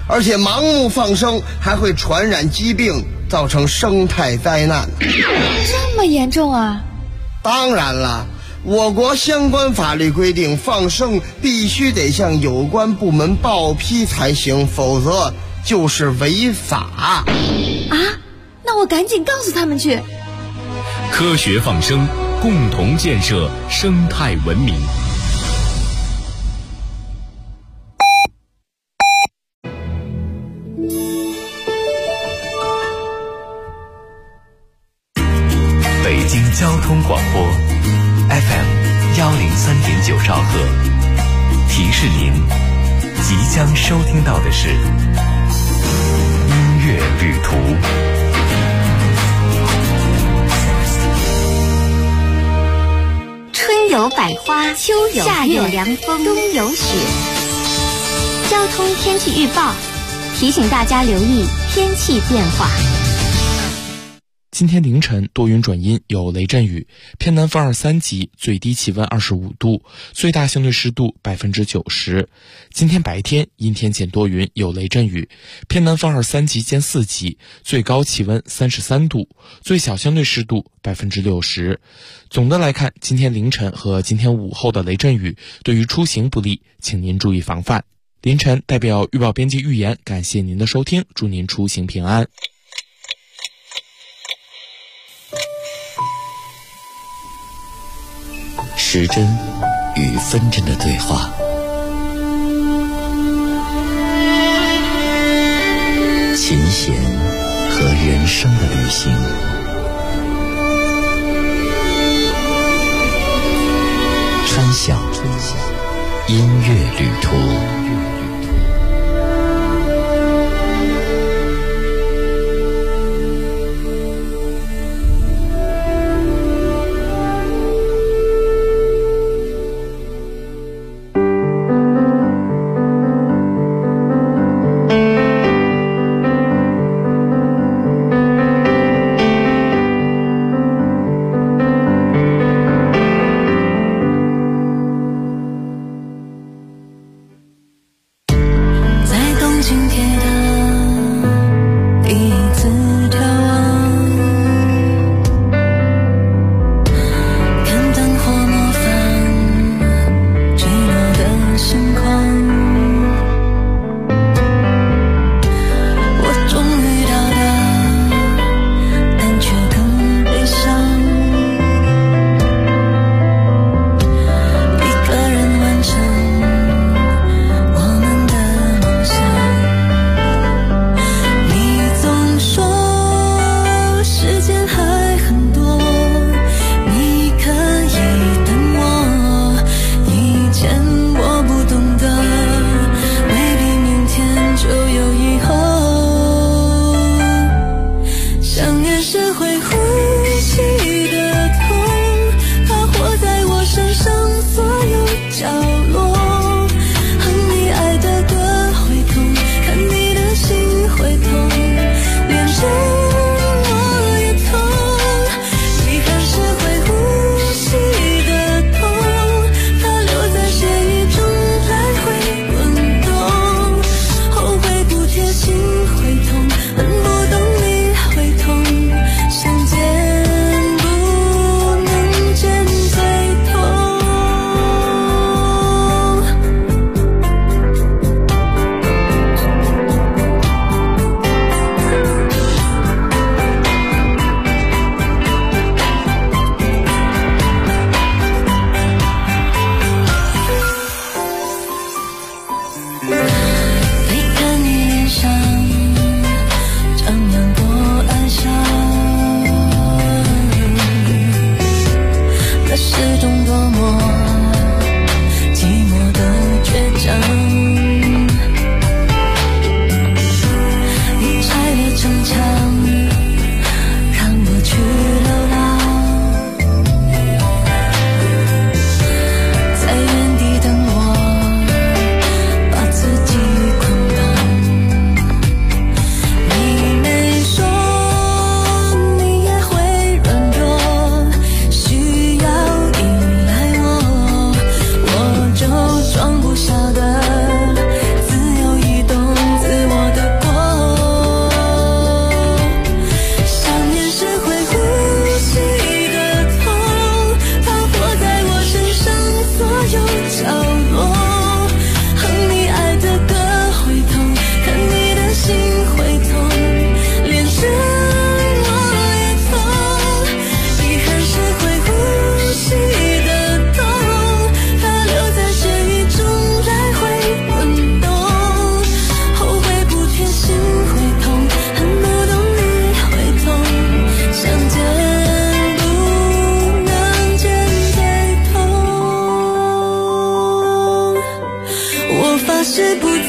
而且盲目放生还会传染疾病，造成生态灾难。 这么严重啊？ 当然了，我国相关法律规定，放生必须得向有关部门报批才行，否则就是违法。 啊？那我赶紧告诉他们去。 科学放生，共同建设生态文明。 北京交通广播 FM103.9兆赫，提示您即将收听到的是音乐旅途。 春有百花，秋有夏有凉风，冬有雪。交通天气预报提醒大家留意天气变化。 今天凌晨多云转阴，有雷阵雨，偏南风2、3级，最低气温25度，最大相对湿度90%。今天白天阴天见多云，有雷阵雨，偏南风2、3级见4级，最高气温33度，最小相对湿度60%。总的来看，今天凌晨和今天午后的雷阵雨对于出行不利，请您注意防范。凌晨代表预报编辑预言，感谢您的收听，祝您出行平安。 时针与分针的对话，琴弦和人生的旅行，川晓音乐旅途。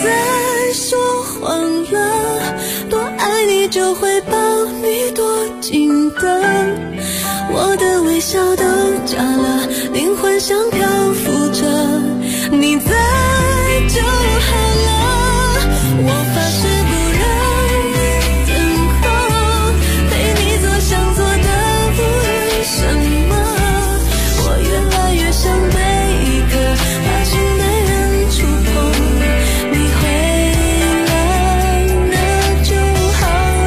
再说谎了，多爱你就会抱你多紧的，我的微笑都假了，灵魂像漂浮着，你在就好了，我发誓不让你等候，陪你做想做的无论什么，我越来越想被一个怕情的人触碰，你回来那就好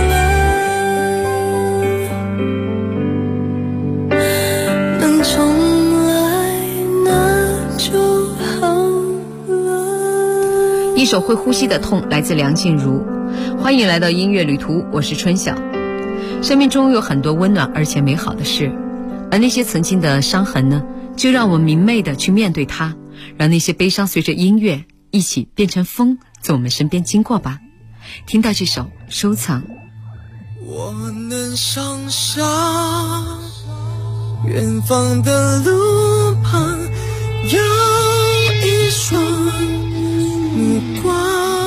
了，能重来那就好了。 一首会呼吸的痛来自梁静茹。欢迎来到音乐旅途，我是春晓。生命中有很多温暖而且美好的事，而那些曾经的伤痕呢，就让我们明媚的去面对它，让那些悲伤随着音乐一起变成风，从我们身边经过吧。听到这首收藏。 我能想象远方的路旁有一双目光，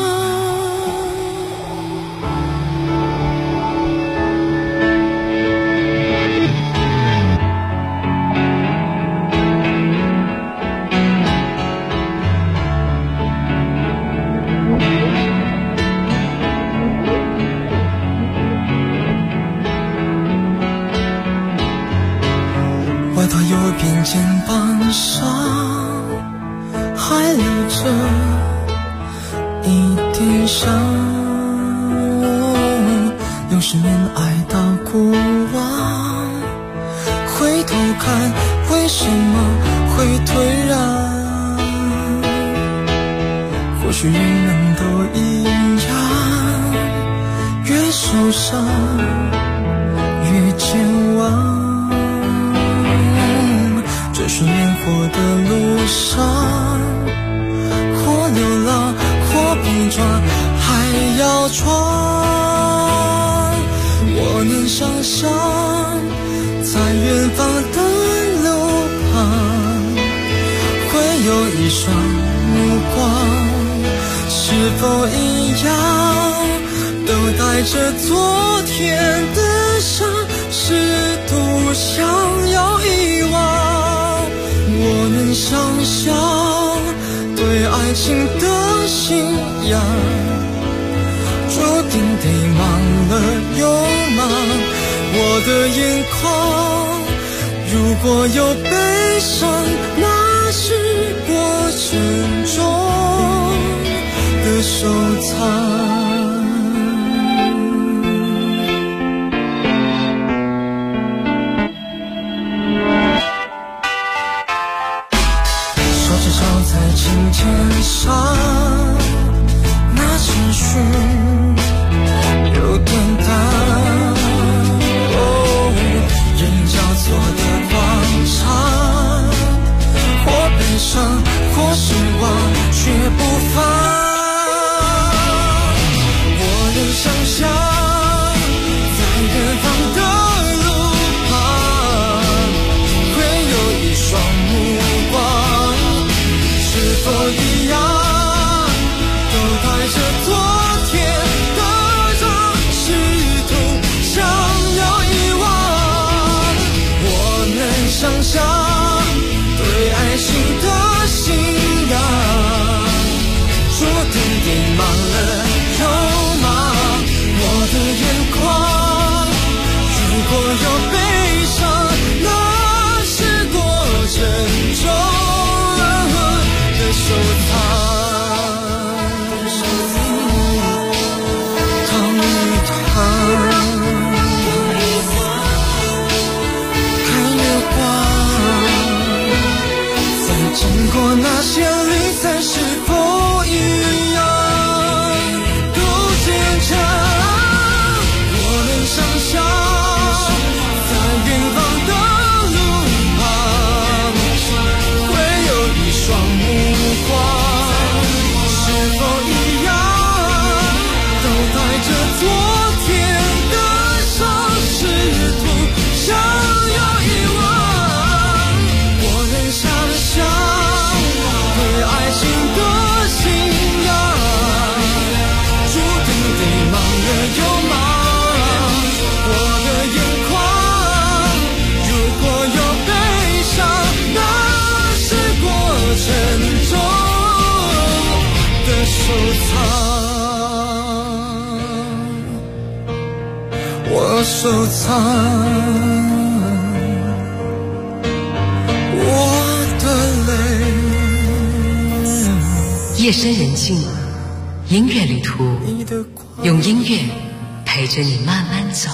外套右边肩膀上还留着一点伤，用10年爱到过往，回头看为什么会退让，或许人人都一样，越受伤越健忘，追寻烟火的路上，或流浪或碰撞还要闯，我能想象在远方的路旁会有一双目光，是否一样都带着昨天的伤，试图想要遗忘，我能想象对爱情的信仰注定得忙了又忙，我的眼眶如果有悲伤，那是过程中的收藏。在琴键上，那情绪有点淡，人交错的广场，或悲伤或失望却不放， 我收藏我的泪。 夜深人静，音乐旅途，用音乐陪着你慢慢走。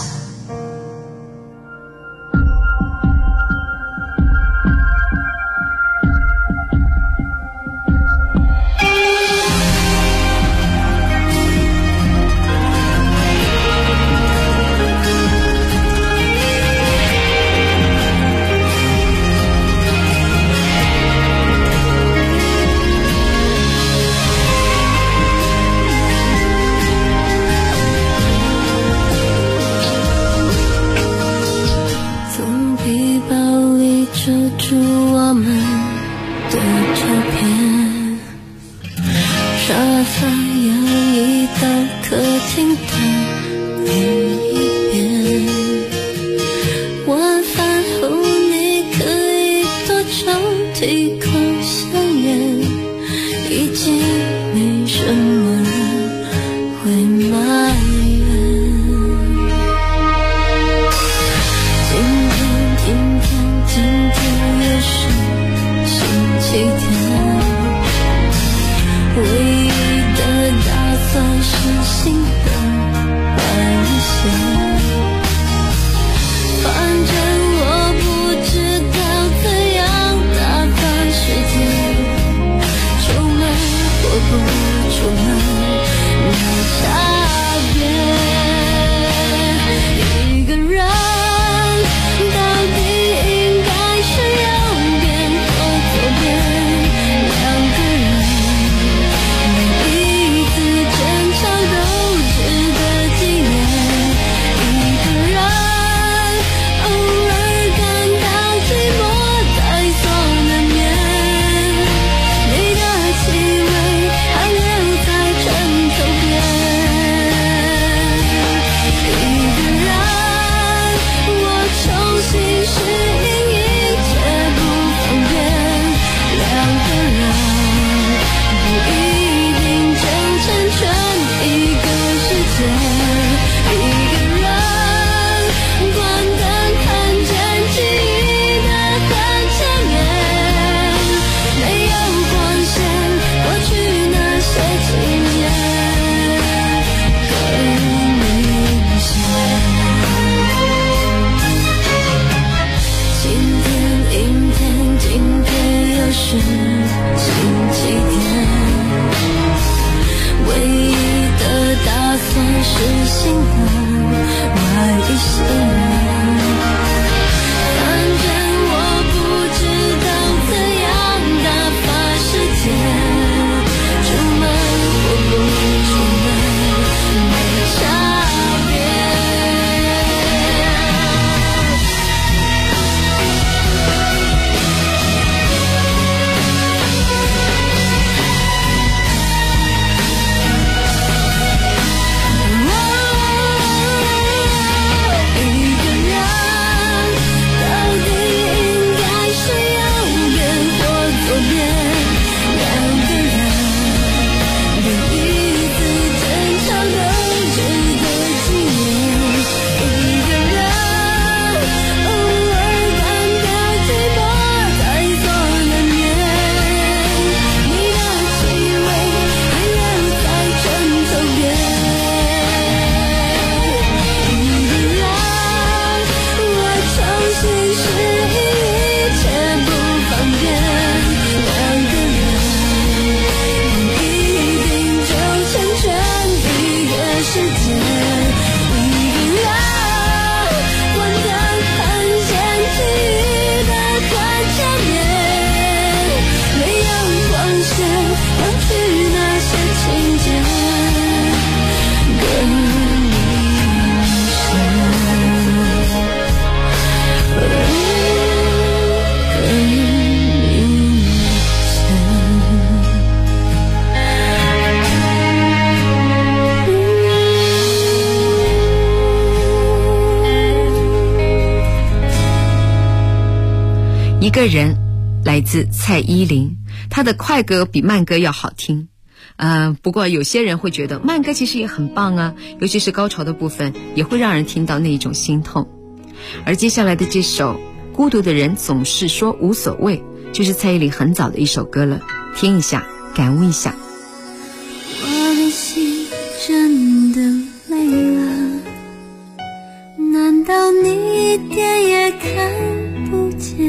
一个人来自蔡依林，她的快歌比慢歌要好听。 不过有些人会觉得慢歌其实也很棒啊，尤其是高潮的部分也会让人听到那一种心痛。而接下来的这首孤独的人总是说无所谓，就是蔡依林很早的一首歌了，听一下感悟一下。 我的心真的累了，难道你一点也看不见？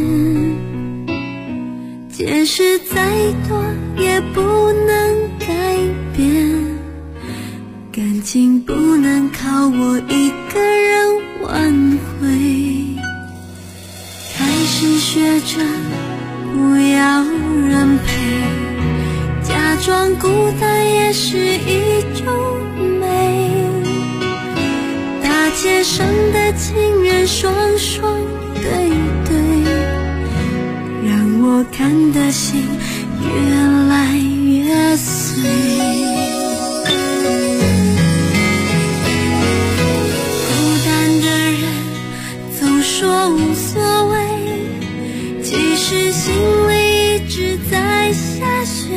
解释再多也不能改变，感情不能靠我一个人挽回。开始学着不要人陪，假装孤单也是一种美。大街上的情人双双对对，让我看的心越来越碎。孤单的人总说无所谓，其实心里一直在下雪。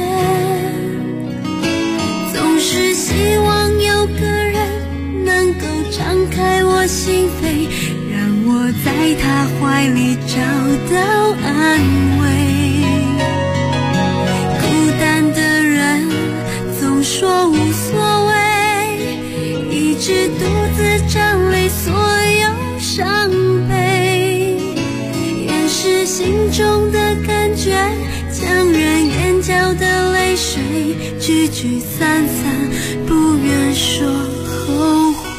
总是希望有个人能够敞开我心扉，让我在他怀里找到安慰。孤单的人总说无所谓，一直独自站立所有伤悲，掩饰心中的感觉，强忍眼角的泪水，聚聚散散，不愿说后悔。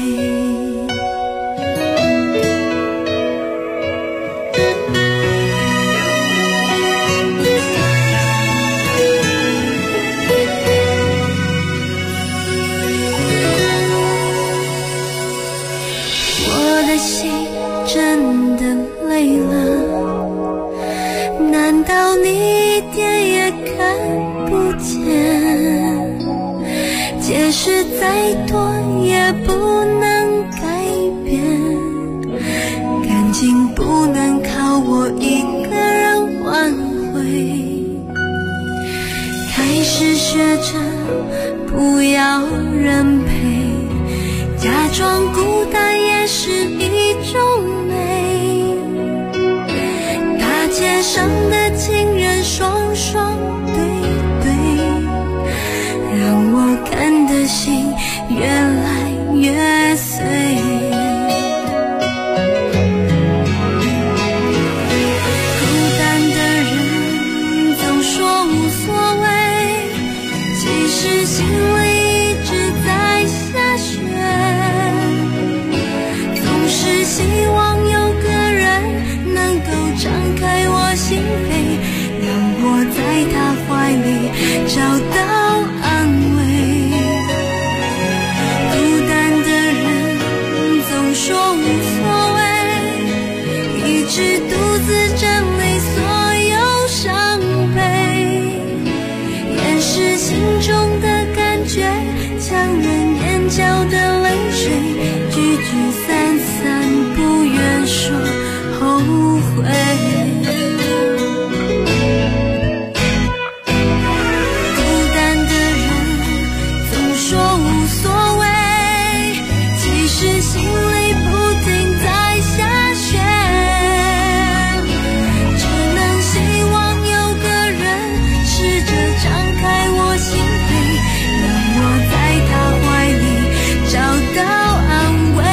我的心真的累了，难道你一点也看不见？解释再多也不能改变，感情不能靠我一个人挽回。开始学着不要人陪，假装孤单也是一种美。大街上的情人双双对对，让我看的心越来越碎。孤单的人总说无所谓，其实心里一直在下雪。总是希望有个人能够敞开我心扉，让我在他怀里找到安慰。孤单的人总说无所谓，一直独自站立所有伤悲，掩饰心中的感觉，强忍眼角的泪水，聚聚散散，不愿说后悔。孤单的人总说无所谓，其实心里不停在下雪。只能希望有个人试着敞开我心扉，让我在他怀里找到安慰。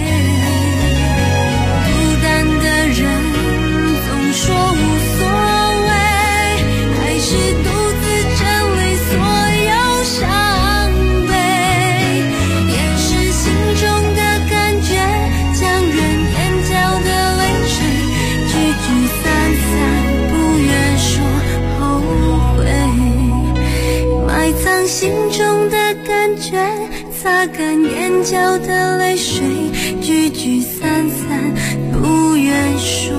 孤单的人总说无所谓，还是独自站立所有伤悲，掩饰心中的感觉，强忍眼角的泪水，聚聚散散，不愿说后悔。埋藏心中的感觉，擦干眼角的泪水，聚聚散散，不愿说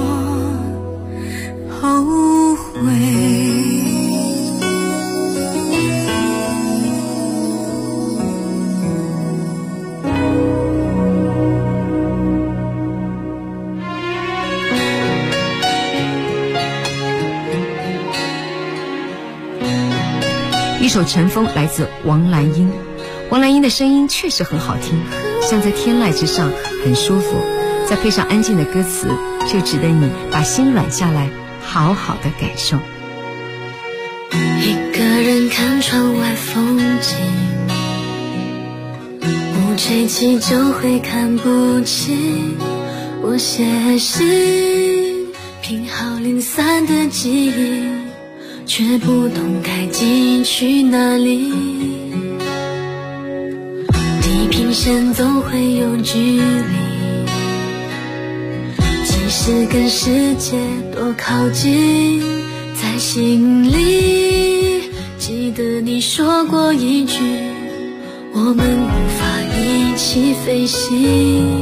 后悔。 首《尘风》来自王蓝英。王蓝英的声音确实很好听，像在天籁之上，很舒服。再配上安静的歌词，就值得你把心软下来，好好的感受。 一个人看窗外风景，不吹起就会看不清。我写信，拼好零散的记忆，却不懂该寄去哪里。地平线总会有距离，即使跟世界多靠近，在心里记得你说过一句，我们无法一起飞行。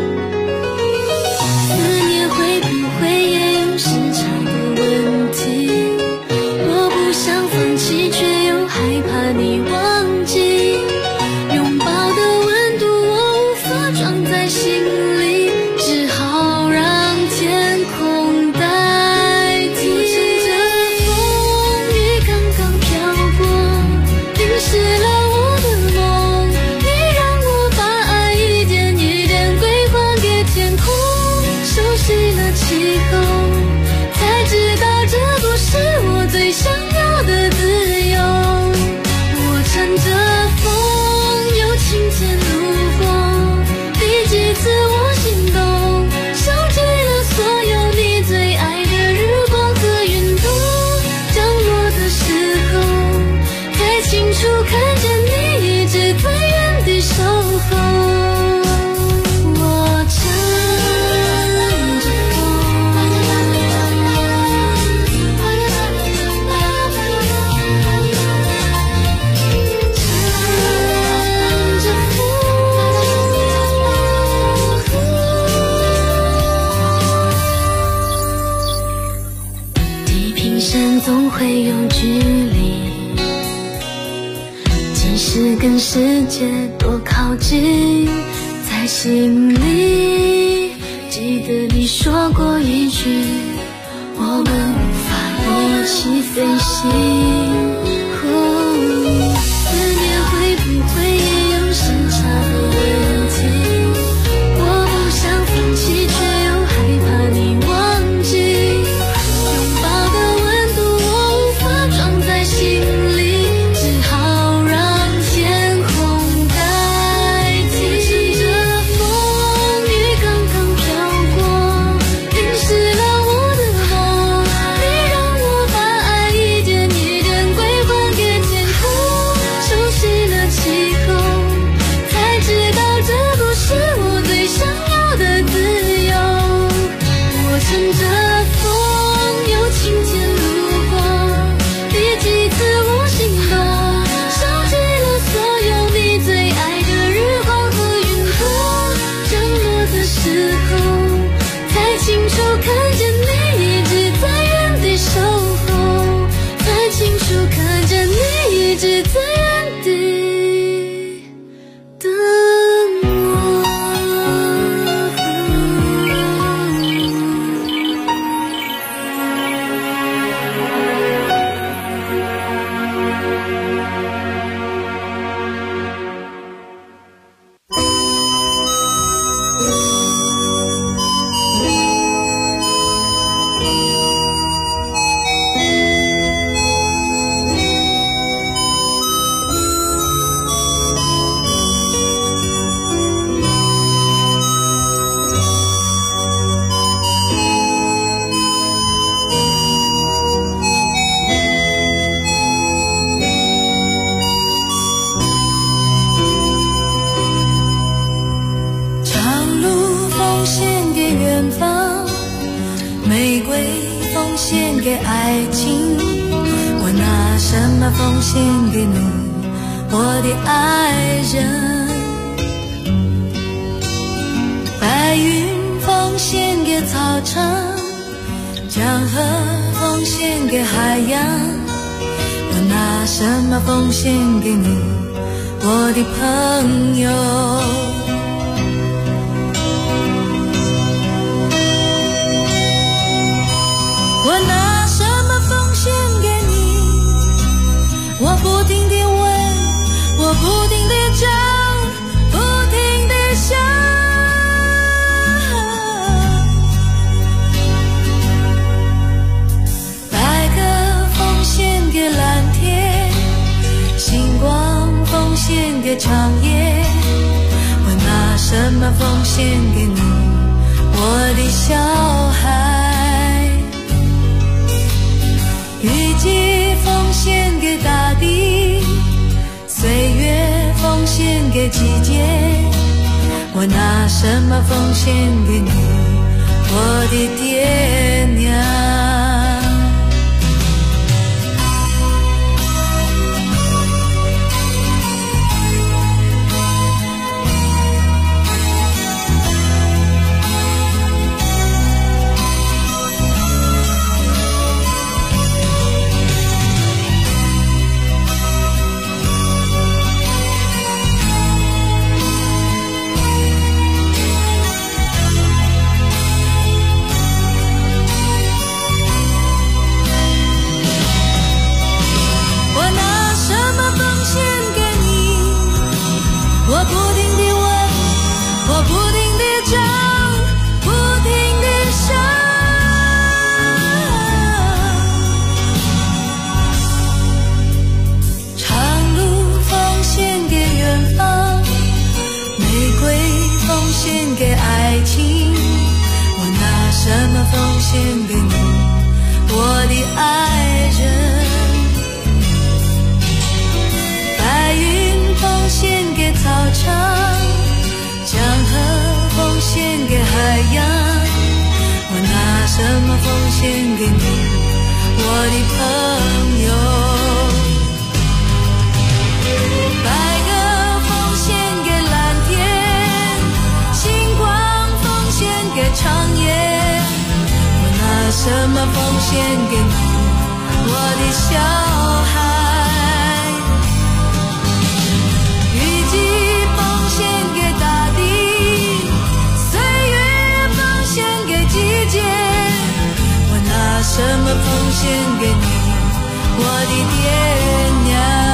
思念会不会也有时差的问题？我不想放弃，却又害怕你忘记。拥抱的温度我无法装在心里，只好让天空代替。风雨刚刚飘过，淋湿了我的梦，你让我把爱一点一点归还给天空。熟悉了气候，才知道这不是我最想要的自由。我乘着风又听见路过，第几次我心动，收集了所有你最爱的日光和云朵。降落的时候，才清楚看见你一直在原地守候。我乘着地平线总会有距离，即使跟世界多靠近，在心里记得你说过一句，我们无法一起飞行。思念会不会也有时差的问题？我不想放弃，却又害怕你忘记。拥抱的温度我无法装在心里，只好让天空代替。乘着风雨刚刚飘过，淋湿了我的梦，你让我把爱一点一点归还给天空。熟悉了气候，才知道这不是我最想要的自由。我乘着风又听见路过，第几次我心动，收集了所有你最爱的日光和云朵。降落的时候，才清楚看见你一直在原地守候，才清楚看见你一直在原地等我。 长路奉献给远方，玫瑰奉献给爱情，我拿什么奉献给你，我的爱人？白云奉献给草场，江河奉献给海洋，我拿什么奉献给你，我的朋友？我拿什么奉献给你？我不定长夜，我拿什么奉献给你，我的小孩？雨季奉献给大地，岁月奉献给季节，我拿什么奉献给你，我的爹娘？什么奉献给你，我的爱人？白云奉献给草场，江河奉献给海洋，我拿什么奉献给你，我的朋友？白鸽奉献给蓝天，星光奉献给长夜，什么奉献给你，我的小孩？雨季奉献给大地，岁月奉献给季节，我拿什么奉献给你，我的爹娘？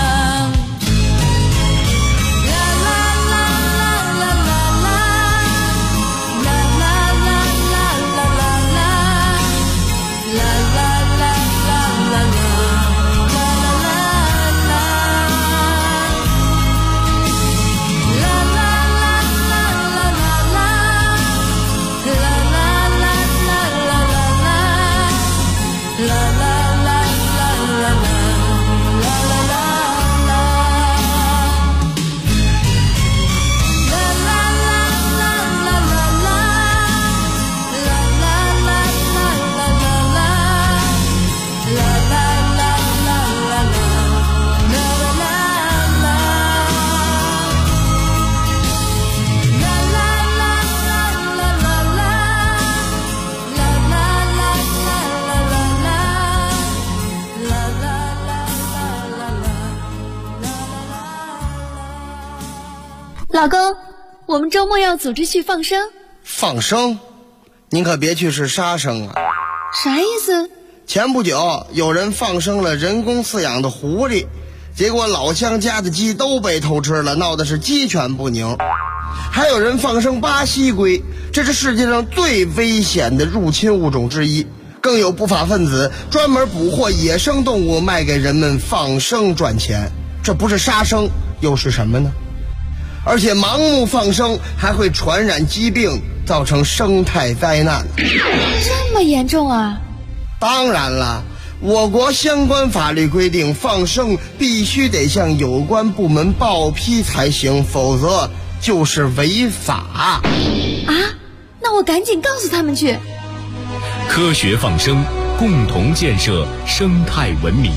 老公，我们周末要组织去放生。 放生？您可别去是杀生啊！ 啥意思？ 前不久有人放生了人工饲养的狐狸，结果老乡家的鸡都被偷吃了，闹的是鸡犬不宁。还有人放生巴西龟，这是世界上最危险的入侵物种之一。更有不法分子专门捕获野生动物卖给人们放生赚钱，这不是杀生又是什么呢？而且盲目放生还会传染疾病，造成生态灾难。 这么严重啊？ 当然了，我国相关法律规定，放生必须得向有关部门报批才行，否则就是违法。 啊？那我赶紧告诉他们去。 科学放生，共同建设生态文明。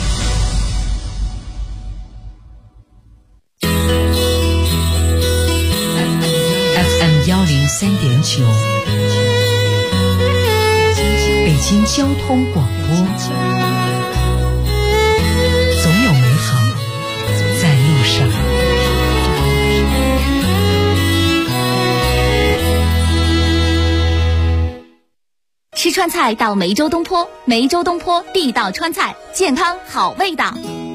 103.9，北京交通广播，总有美好在路上。 吃川菜到梅州东坡，梅州东坡地道川菜，健康好味道。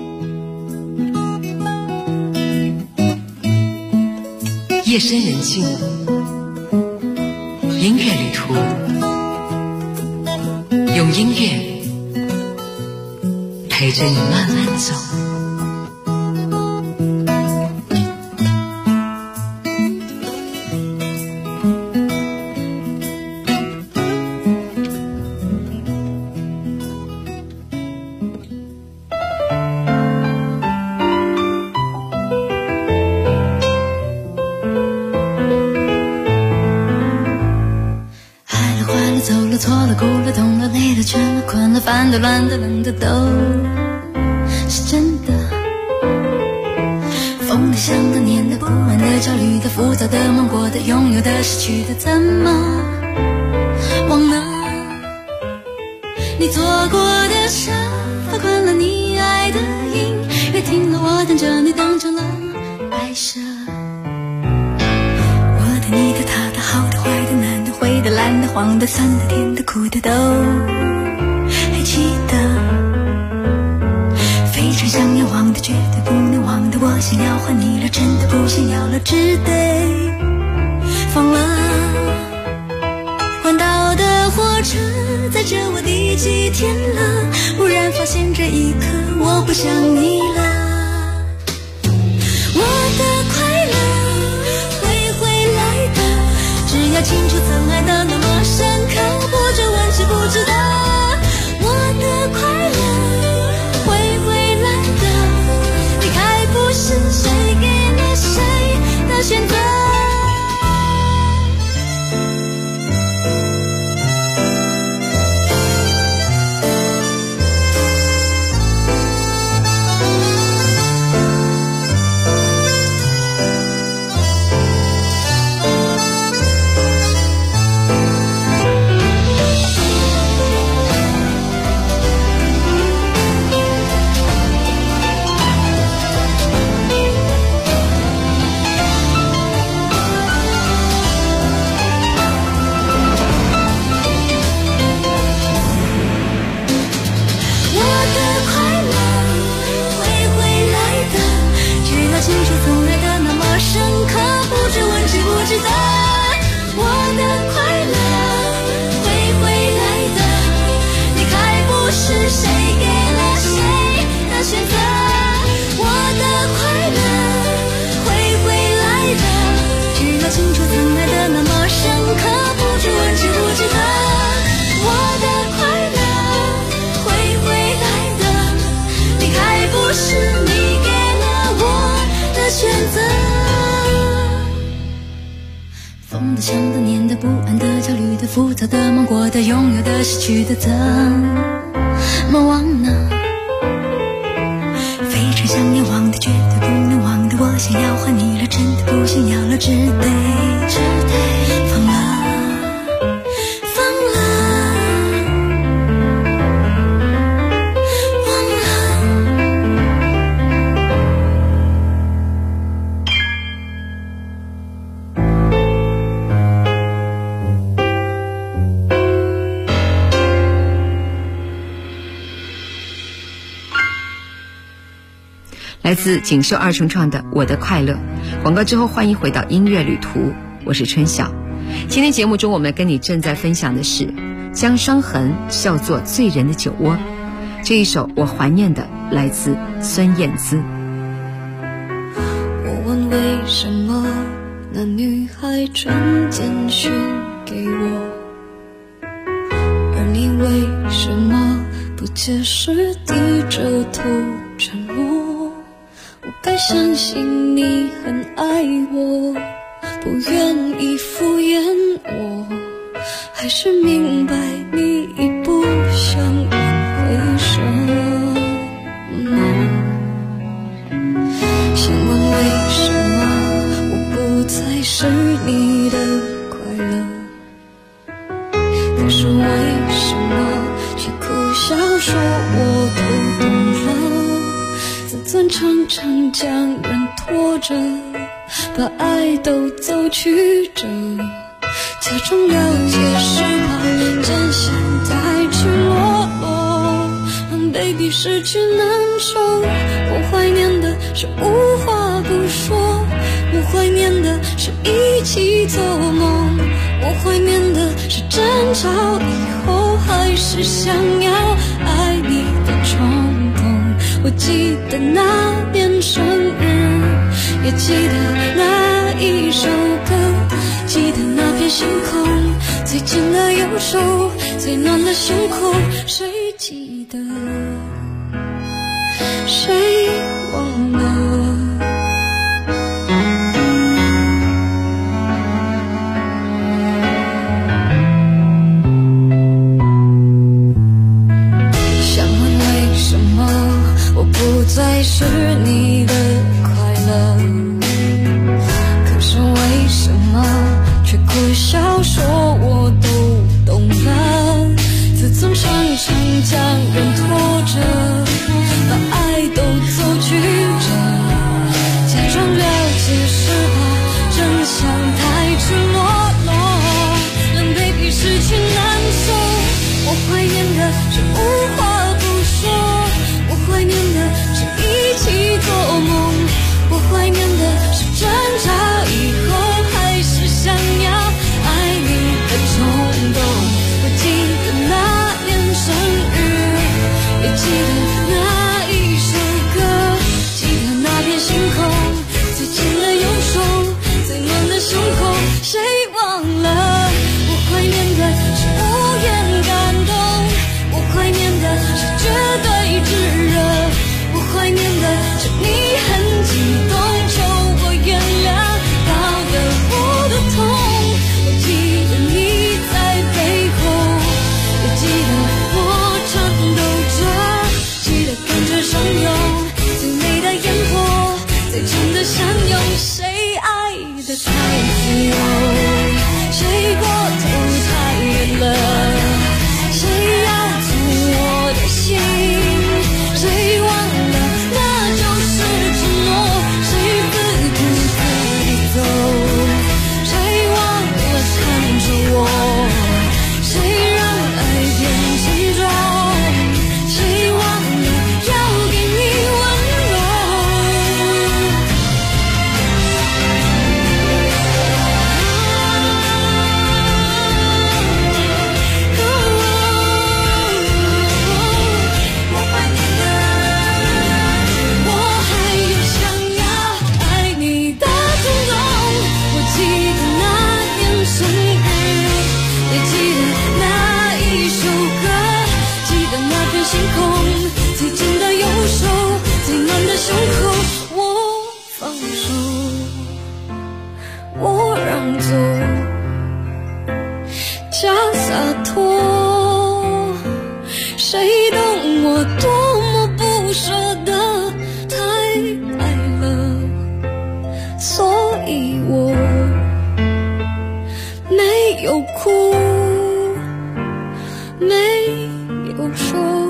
夜深人静，音乐旅途，用音乐陪着你慢慢走。 错了，哭了，痛了，累了，倦了，困了，烦的，乱的，冷的，都是真的。疯的，想的，念的，不安的，焦虑的，浮躁的，梦过的，拥有的，失去的，怎么忘了你做过的事，放宽了你爱的音乐，听了我等着你当成了摆设。我的你的他的好的坏的难的灰的蓝的黄的酸的甜的苦的都还记得，非常想要忘的绝对不能忘的，我想要还你了，真的不想要了，只得放了。环岛的火车载着我第几天了，忽然发现这一刻我不想你了。我的快乐会回来的，只要清楚曾爱的那么深刻，不准问知不知道。我的快乐会回来的，离开不是谁给了谁的选择。疯的、想的、念的、不安的、焦虑的、浮躁的、梦过的、拥有的、失去的，怎么忘呢？非常想要忘的，绝对不能忘的，我想要还你了，真的不想要了，只得放了。 来自锦绣二重唱的《我的快乐》。广告之后，欢迎回到音乐旅途，我是春晓。今天节目中，我们跟你正在分享的是将伤痕笑作醉人的酒窝。这一首我怀念的来自孙燕姿。 我问为什么那女孩传简讯给我，而你为什么不解释，低着头沉默。我该相信你很爱我，不愿意敷衍我，还是明白你已不想挽回什么。想问为什么我不再是你的快乐，可是为什么却苦笑说我都懂了，自尊常常将人拖着，把爱都走曲折，假装了解是怕真相太赤裸裸，让 baby 失去难受。我怀念的是无话不说，我怀念的是一起做梦，我怀念的是争吵以后还是想要爱你的冲动。我记得那年生日，也记得那一首歌，记得那片星空，最紧的右手，最暖的胸口，谁记得，谁忘了。 的太自由，谁过头太远了，谁要走我的心，谁忘了那就是承诺，谁自顾自地走，谁忘了看着我，谁让爱变沉重，谁忘了要给你温柔。我怀念的，我还有想要爱你的冲动。我记得那天生日，也记得那一首歌，记得那片星空，最紧的右手，最暖的胸口。我放手，我让走，假洒脱，谁懂我多么不舍得，太爱了，所以我没有哭，没有说。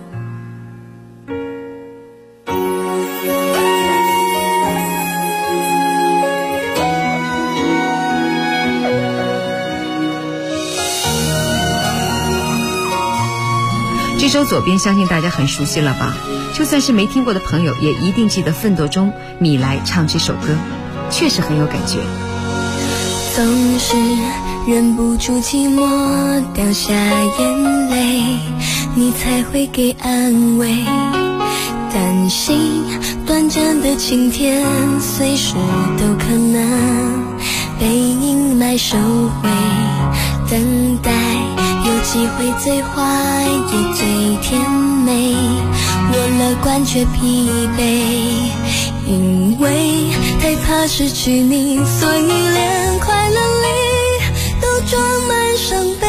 这首左边相信大家很熟悉了吧，就算是没听过的朋友也一定记得《奋斗》中米莱唱这首歌，确实很有感觉。 总是忍不住寂寞掉下眼泪，你才会给安慰，担心短暂的晴天随时都可能被阴霾收回，等待有机会最坏也最甜美，我乐观却疲惫，因为太怕失去你，所以连快乐里都装满伤悲。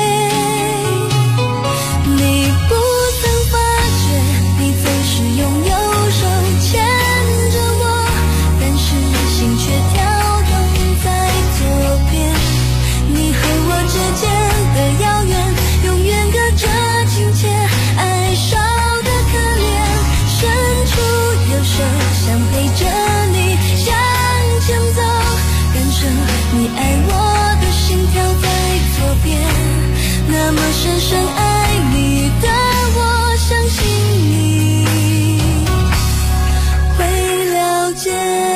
你不曾发觉，你总是用右手牵着我，但是心却跳动在左边。你和我之间的遥远，永远隔着亲切，爱少的可怜，伸出右手想陪着你向前走，感受你爱我的心跳在左边，那么深深爱你的我，相信你会了解。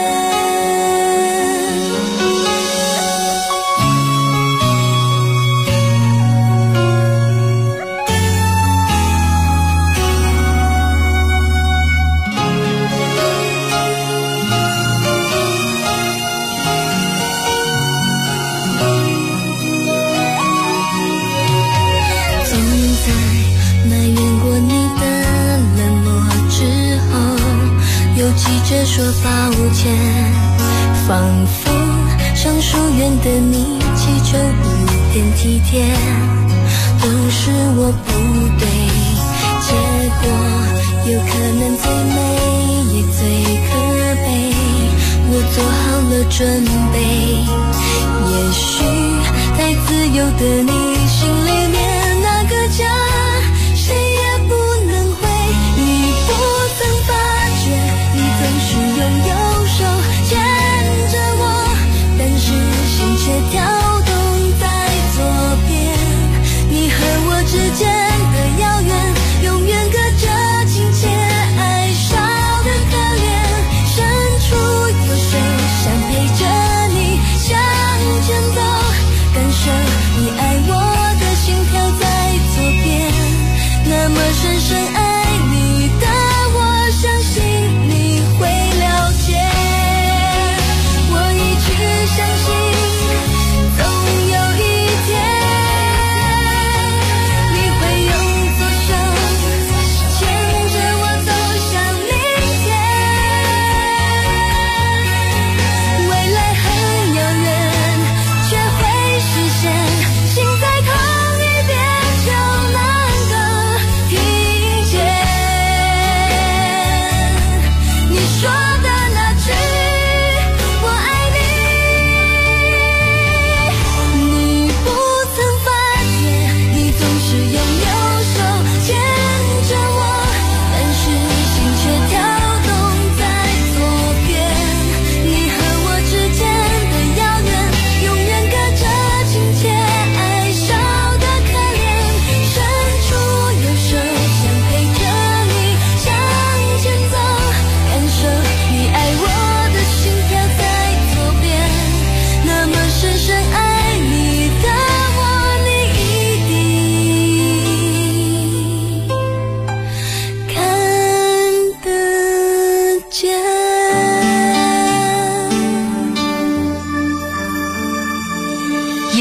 急着说抱歉，仿佛上书院的你祈求一点体贴，都是我不对，结果有可能最美也最可悲，我做好了准备，也许太自由的你心里面那个家谁也不能回，你不曾发觉你总是用右手牵着我，但是心却跳动在左边。你和我之间的遥远，永远隔着亲切，爱少的可怜，伸出右手想陪着你向前走，感受你爱我的心跳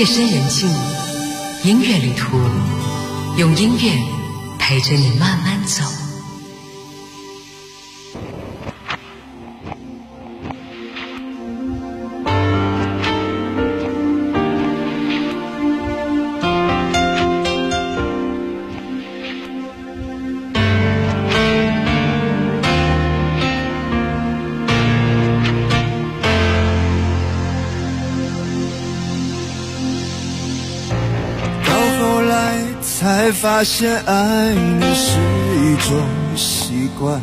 夜深人静，音乐旅途，用音乐陪着你慢慢走。 才发现爱你是一种习惯，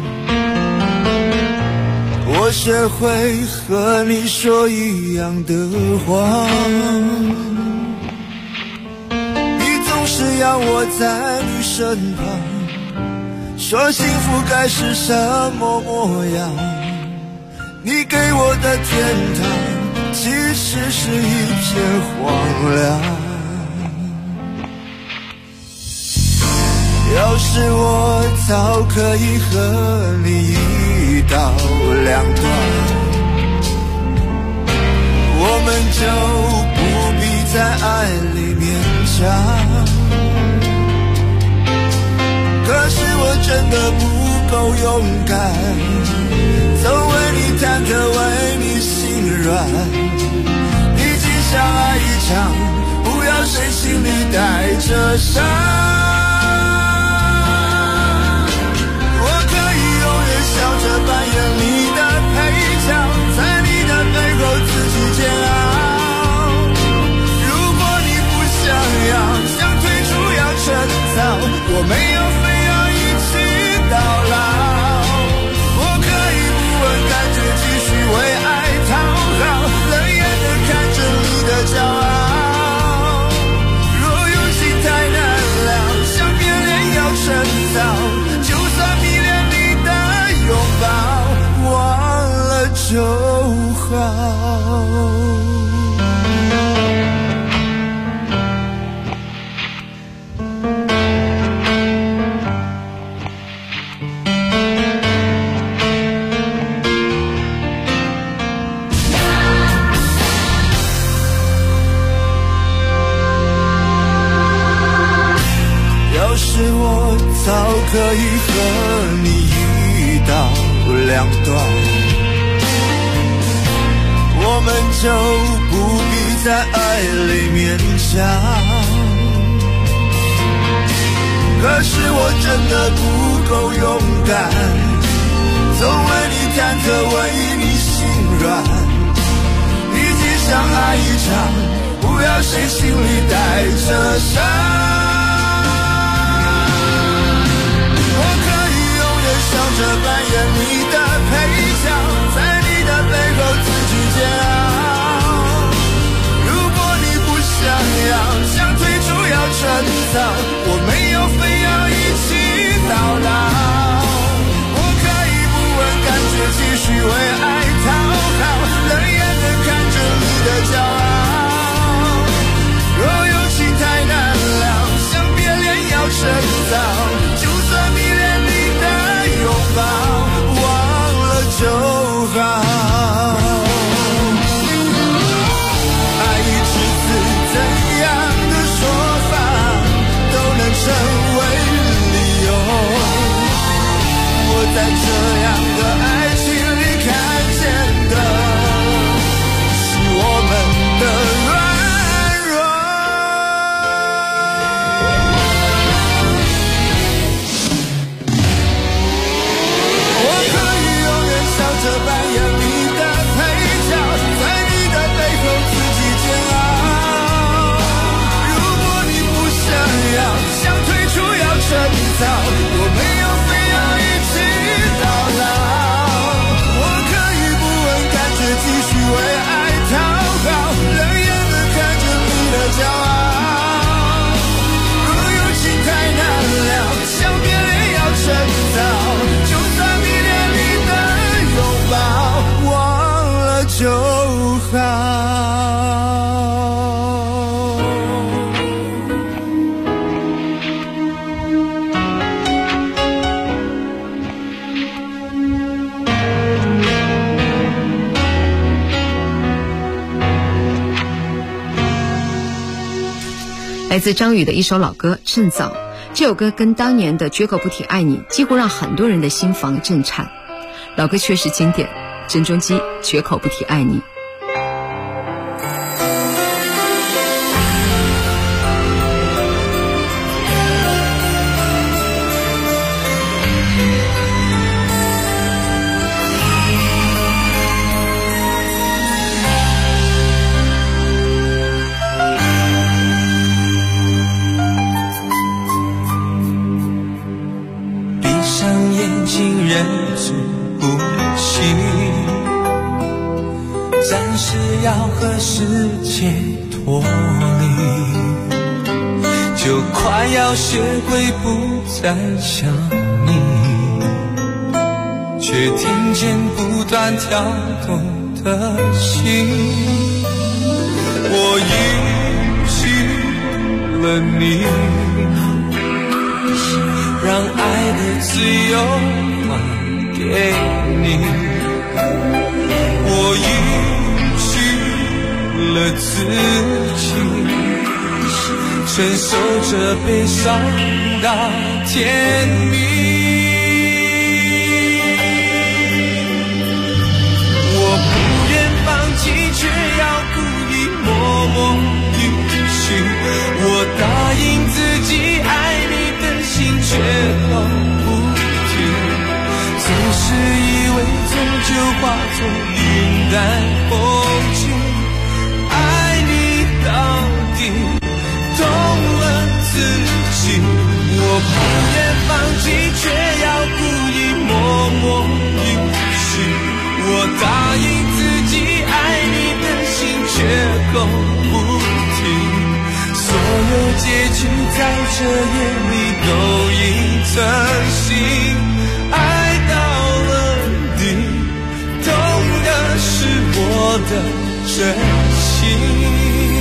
我学会和你说一样的话，你总是要我在你身旁，说幸福该是什么模样，你给我的天堂其实是一片荒凉。要是我早可以和你一刀两断，我们就不必在爱里勉强。可是我真的不够勇敢，总为你忐忑，为你心软。毕竟相爱一场，不要谁心里带着伤。笑着扮演你的配角，在你的背后自己煎熬。如果你不想要，想退出要趁早，我没有非要一起到老。我可以不问感觉，继续为爱讨好，冷眼地看着你的骄傲。若有情太难料，想变脸要趁早，就算迷恋拥抱忘了就好。要是我早可以和你一刀两断，我们就不必在爱里勉强。可是我真的不够勇敢，总为你忐忑，为你心软。毕竟相爱一场，不要谁心里带着伤。笑着扮演你的配角，在你的背后自己煎熬。如果你不想要，想退出要趁早，我没有非要一起到老。我可以不问感觉，继续为爱讨好，冷眼地看着你的骄傲。若有情太难料，想别恋要趁早，就算迷恋你的拥抱忘了就好。爱一次次怎样的说法都能成为理由，我在这样的爱情里看见的是我们的软弱。笑着扮演你的配角，在你的背后自己煎熬。如果你不想要，想退出要趁早，我没有非要一起到老。我可以不问感觉，继续为爱讨好，冷眼地看着你的骄傲。若有情太难料，想别恋要趁早，就算迷恋你的拥抱忘了就好。 来自张宇的一首老歌《趁早》。这首歌跟当年的《绝口不提爱你》几乎让很多人的心房震颤。老歌确实经典，郑中基《绝口不提爱你》。 忍住呼吸，暂时要和世界脱离，就快要学会不再想你，却听见不断跳动的心。我允许了你，让爱的自由还给你，我允许了自己，承受着悲伤到天明。我不愿放弃，却要故意默默允许，我答应自己爱你的心却口不提，总是以为终究化作云淡风轻，爱你到底懂了自己。我不愿放弃，却要故意默默允许，我答应自己爱你的心却口不提，所有结局在这夜里都已成型，爱到了底，懂的是我的真心。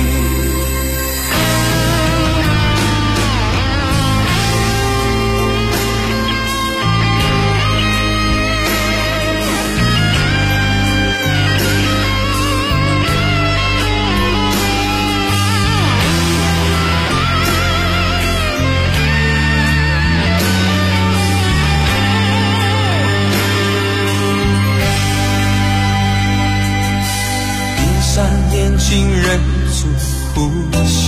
眼睛忍住呼吸，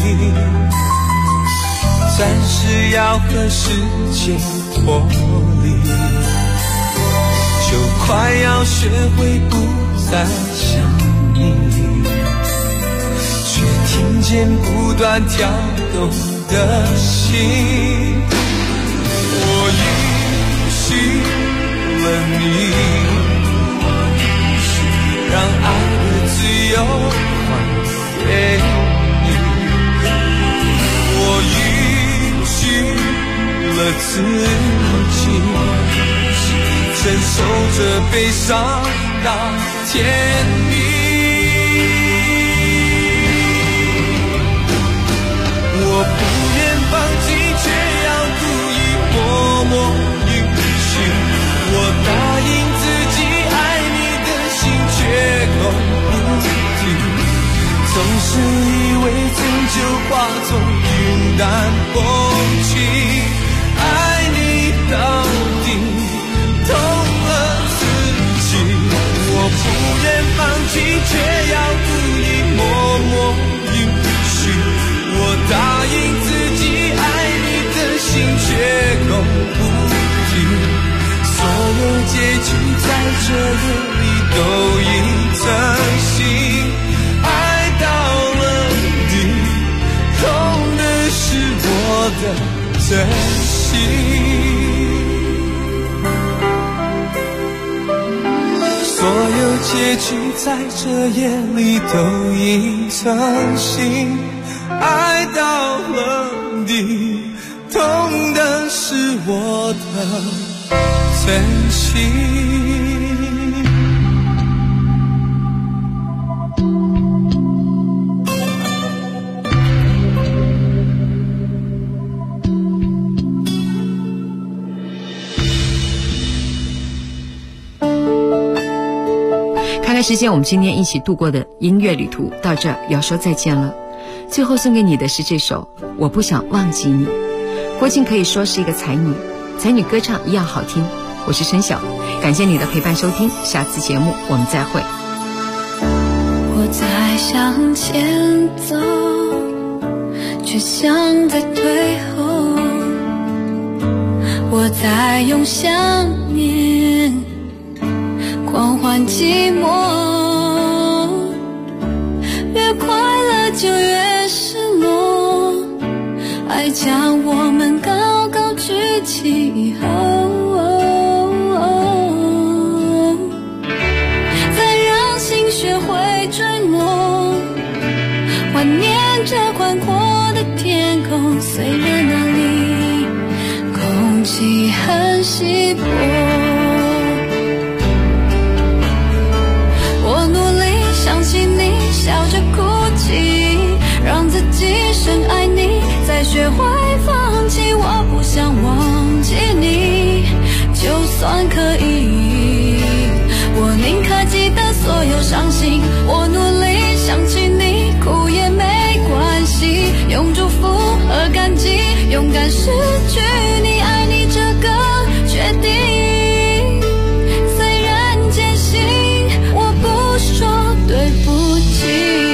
暂时要和世界脱离，就快要学会不再想你，却听见不断跳动的心。我允许了你，让爱的自由还给你，我允许了自己，承受着悲伤到天明。我不愿放弃，却要故意默默允许，我答应自己爱你的心却口不提，总是以为终究化作云淡风轻，爱你到底懂了自己。我不愿放弃，却要故意默默允许，我答应自己爱你的心却口不提，所有结局在这夜里都已成型，爱到了底，痛的是我的真心。所有结局在这夜里都已成型，爱到了底，痛的是我的真心。 看看时间，我们今天一起度过的音乐旅途到这要说再见了。 最后送给你的是这首《我不想忘记你》。郭靖可以说是一个才女，才女歌唱一样好听。我是陈晓，感谢你的陪伴收听，下次节目我们再会。 我在向前走，却像在退后，我在用想念狂欢寂寞，越快乐就越失落，爱将我们高高举起以后，再让心学会坠落，怀念着宽阔的天空，虽然那里空气很稀薄，我努力想起你，笑着哭泣，让自己深爱你，再学会放弃。我不想忘记你，就算可以，我宁可记得所有伤心。我努力想起你，哭也没关系，用祝福和感激勇敢失去你，爱你这个决定。虽然艰辛，我不说对不起。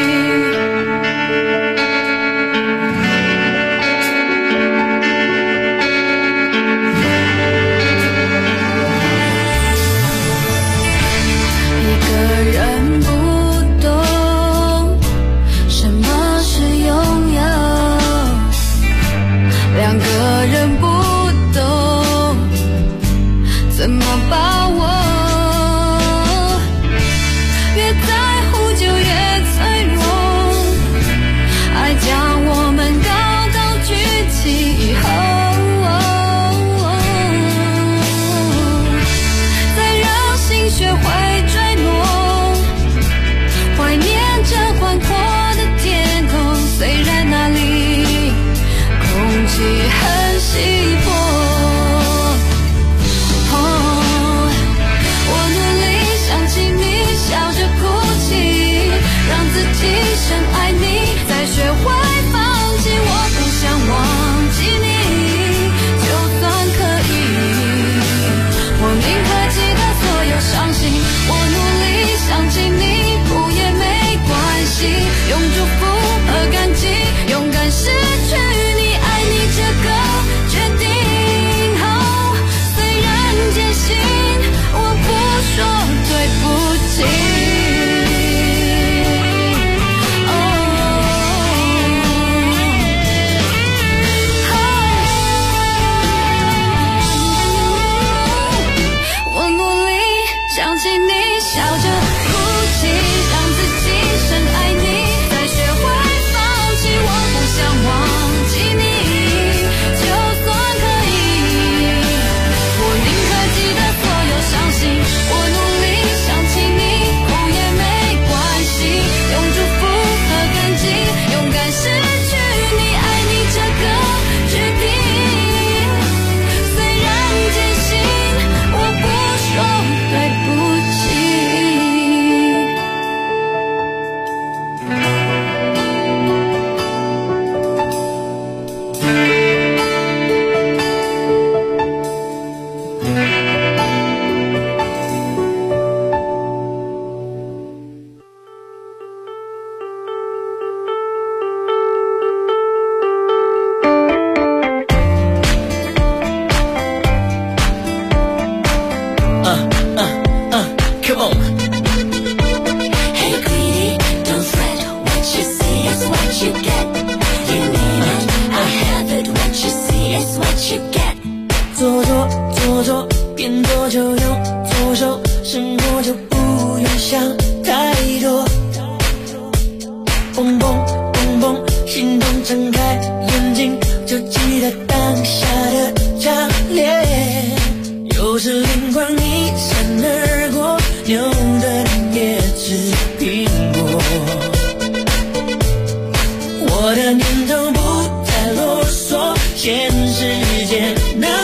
怎么把握？越在乎就越脆弱，爱将我们高高举起以后，再让心学会坠落，怀念着宽阔的天空，虽然那里空气很稀薄。深爱你，再学会放弃。我不想忘记你，就算可以，我宁可记得所有伤心。我努力想起你，哭也没关系，用祝福和感激勇敢失去你，爱你这个决定。虽然艰辛，我不说对不起。笑着哭泣，让自己深爱你，再学会放弃。我不想忘记你，就算可以，我宁可记得所有伤心。我努力想起你，哭也没关系，用祝福和感激勇敢失去你，爱你这个决定。虽然艰辛，我不说对不起。 Come on. Hey, greedy, don't fret. What you see is what you get. You need it, I have it. What you see is what you get. 做，变多就用左手，生活就不用想太多。蹦蹦蹦蹦，心动睁开眼睛，就记得当下的强烈。有时灵光一闪而过，牛的也吃苹果。我的念头不再啰嗦，现实间那